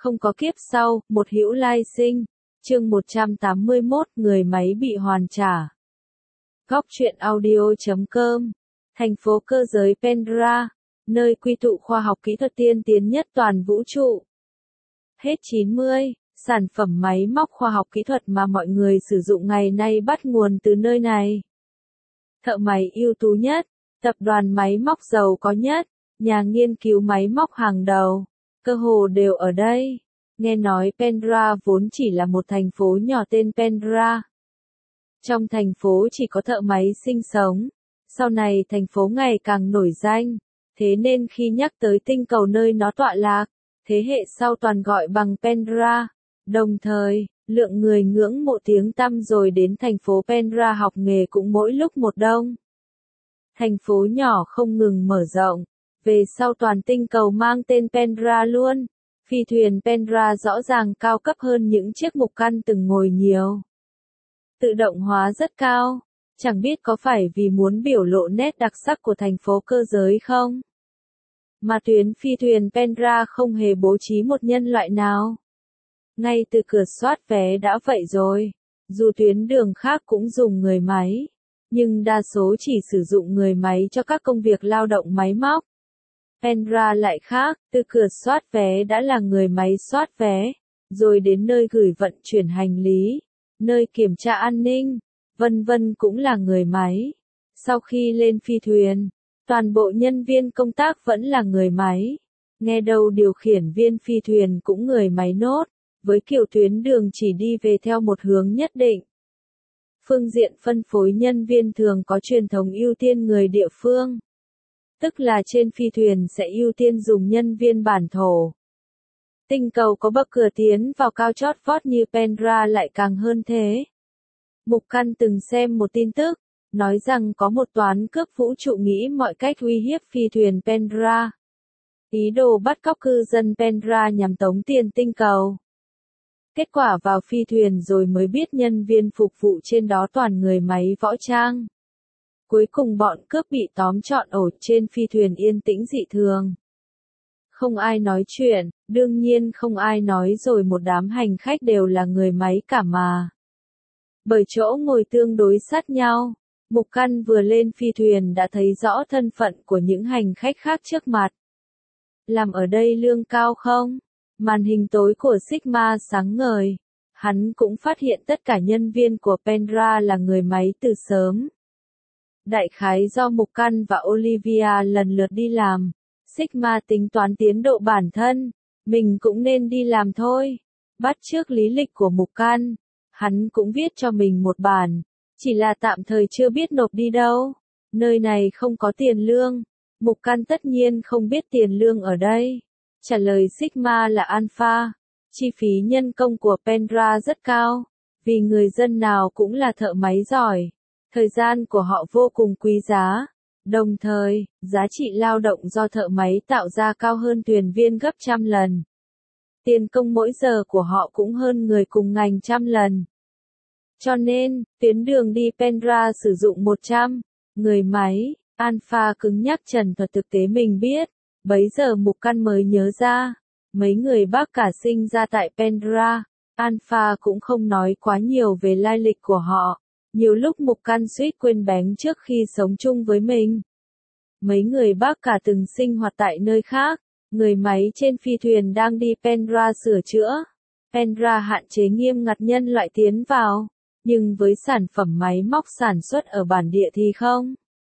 Không có kiếp sau, một hữu lai sinh. Chương 181, người máy bị hoàn trả. Góc truyện audio.com. Thành phố cơ giới Pendra, nơi quy tụ khoa học kỹ thuật tiên tiến nhất toàn vũ trụ. Hết 90, sản phẩm máy móc khoa học kỹ thuật mà mọi người sử dụng ngày nay bắt nguồn từ nơi này. Thợ máy ưu tú nhất, tập đoàn máy móc giàu có nhất, nhà nghiên cứu máy móc hàng đầu, cơ hồ đều ở đây. Nghe nói Pendra vốn chỉ là một thành phố nhỏ tên Pendra. Trong thành phố chỉ có thợ máy sinh sống. Sau này thành phố ngày càng nổi danh, thế nên khi nhắc tới tinh cầu nơi nó tọa lạc, thế hệ sau toàn gọi bằng Pendra. Đồng thời, lượng người ngưỡng mộ tiếng tăm rồi đến thành phố Pendra học nghề cũng mỗi lúc một đông. Thành phố nhỏ không ngừng mở rộng, về sau toàn tinh cầu mang tên Pendra luôn. Phi thuyền Pendra rõ ràng cao cấp hơn những chiếc mục căn từng ngồi nhiều. Tự động hóa rất cao, chẳng biết có phải vì muốn biểu lộ nét đặc sắc của thành phố cơ giới không? Mà tuyến phi thuyền Pendra không hề bố trí một nhân loại nào. Ngay từ cửa soát vé đã vậy rồi, dù tuyến đường khác cũng dùng người máy, nhưng đa số chỉ sử dụng người máy cho các công việc lao động máy móc. Pendra lại khác, từ cửa soát vé đã là người máy soát vé, rồi đến nơi gửi vận chuyển hành lý, nơi kiểm tra an ninh, vân vân cũng là người máy. Sau khi lên phi thuyền, toàn bộ nhân viên công tác vẫn là người máy. Nghe đâu điều khiển viên phi thuyền cũng người máy nốt, với kiểu tuyến đường chỉ đi về theo một hướng nhất định. Phương diện phân phối nhân viên thường có truyền thống ưu tiên người địa phương. Tức là trên phi thuyền sẽ ưu tiên dùng nhân viên bản thổ. Tinh cầu có bậc cửa tiến vào cao chót vót như Pendra lại càng hơn thế. Mục Căn từng xem một tin tức, nói rằng có một toán cướp vũ trụ nghĩ mọi cách uy hiếp phi thuyền Pendra. Ý đồ bắt cóc cư dân Pendra nhằm tống tiền tinh cầu. Kết quả vào phi thuyền rồi mới biết nhân viên phục vụ trên đó toàn người máy võ trang. Cuối cùng bọn cướp bị tóm trọn ổ trên phi thuyền yên tĩnh dị thường. Không ai nói chuyện, đương nhiên không ai nói rồi một đám hành khách đều là người máy cả mà. Bởi chỗ ngồi tương đối sát nhau, Mục Căn vừa lên phi thuyền đã thấy rõ thân phận của những hành khách khác trước mặt. Làm ở đây lương cao không? Màn hình tối của Sigma sáng ngời. Hắn cũng phát hiện tất cả nhân viên của Pendra là người máy từ sớm. Đại khái do Mục Căn và Olivia lần lượt đi làm, Sigma tính toán tiến độ bản thân, mình cũng nên đi làm thôi. Bắt chước lý lịch của Mục Căn, hắn cũng viết cho mình một bản, chỉ là tạm thời chưa biết nộp đi đâu. Nơi này không có tiền lương. Mục Căn tất nhiên không biết tiền lương ở đây. Trả lời Sigma là Alpha. Chi phí nhân công của Pendra rất cao, vì người dân nào cũng là thợ máy giỏi. Thời gian của họ vô cùng quý giá. Đồng thời, giá trị lao động do thợ máy tạo ra cao hơn thuyền viên gấp 100 lần. Tiền công mỗi giờ của họ cũng hơn người cùng ngành 100 lần. Cho nên, tuyến đường đi Pendra sử dụng 100 người máy. Alpha cứng nhắc trần thuật thực tế mình biết. Bấy giờ Mục Căn mới nhớ ra, mấy người bác cả sinh ra tại Pendra. Alpha cũng không nói quá nhiều về lai lịch của họ. Nhiều lúc Mục Căn suýt quên bén trước khi sống chung với mình. Mấy người bác cả từng sinh hoạt tại nơi khác. Người máy trên phi thuyền đang đi Pendra sửa chữa. Pendra hạn chế nghiêm ngặt nhân loại tiến vào. Nhưng với sản phẩm máy móc sản xuất ở bản địa thì không.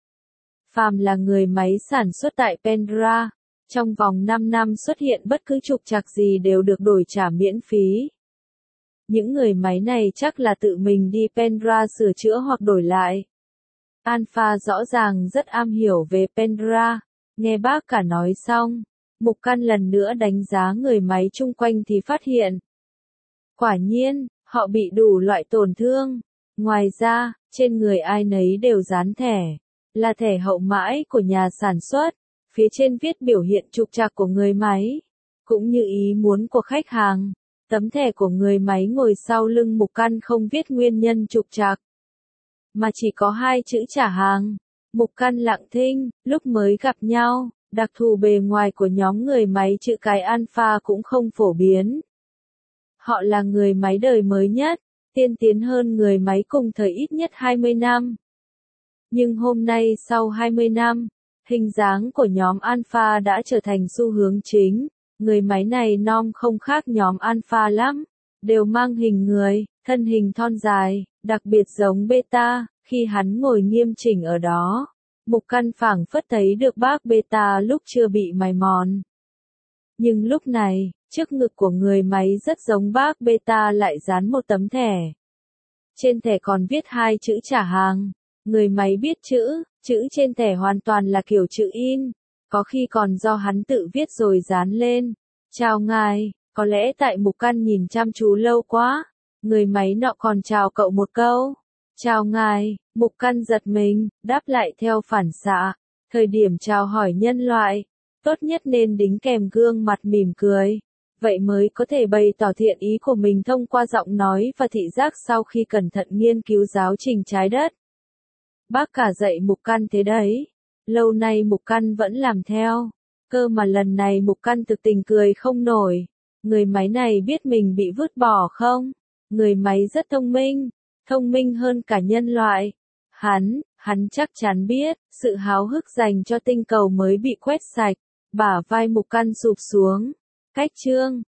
Phàm là người máy sản xuất tại Pendra, trong vòng 5 năm xuất hiện bất cứ trục trặc gì đều được đổi trả miễn phí. Những người máy này chắc là tự mình đi Pendra sửa chữa hoặc đổi lại. Alpha rõ ràng rất am hiểu về Pendra. Nghe bác cả nói xong, Mục Căn lần nữa đánh giá người máy chung quanh thì phát hiện. Quả nhiên, họ bị đủ loại tổn thương. Ngoài ra, trên người ai nấy đều dán thẻ. Là thẻ hậu mãi của nhà sản xuất. Phía trên viết biểu hiện trục trặc của người máy. Cũng như ý muốn của khách hàng. Tấm thẻ của người máy ngồi sau lưng Mục Căn không viết nguyên nhân trục trặc, mà chỉ có 2 chữ trả hàng. Mục Căn lặng thinh, lúc mới gặp nhau, Đặc thù bề ngoài của nhóm người máy chữ cái Alpha cũng không phổ biến. Họ là người máy đời mới nhất, tiên tiến hơn người máy cùng thời ít nhất 20 năm. Nhưng hôm nay sau 20 năm, hình dáng của nhóm Alpha đã trở thành xu hướng chính. Người máy này nom không khác nhóm Alpha lắm, đều mang hình người, thân hình thon dài, đặc biệt giống Beta, khi hắn ngồi nghiêm chỉnh ở đó. Mục Căn phảng phất thấy được bác Beta lúc chưa bị mài mòn. Nhưng lúc này, trước ngực của người máy rất giống bác Beta lại dán một tấm thẻ. Trên thẻ còn viết 2 chữ trả hàng. Người máy biết chữ trên thẻ hoàn toàn là kiểu chữ in, có khi còn do hắn tự viết rồi dán lên. Chào ngài, có lẽ tại Mục Căn nhìn chăm chú lâu quá, người máy nọ còn chào cậu một câu. Chào ngài, Mục Căn giật mình, đáp lại theo phản xạ. Thời điểm chào hỏi nhân loại, tốt nhất nên đính kèm gương mặt mỉm cười. Vậy mới có thể bày tỏ thiện ý của mình thông qua giọng nói và thị giác sau khi cẩn thận nghiên cứu giáo trình trái đất. Bác cả dạy Mục Căn thế đấy. Lâu nay Mục Căn vẫn làm theo. Cơ mà lần này Mục Căn thực tình cười không nổi. Người máy này biết mình bị vứt bỏ không? Người máy rất thông minh hơn cả nhân loại. Hắn chắc chắn biết, sự háo hức dành cho tinh cầu mới bị quét sạch. Bả vai Mục Căn sụp xuống. Cách chương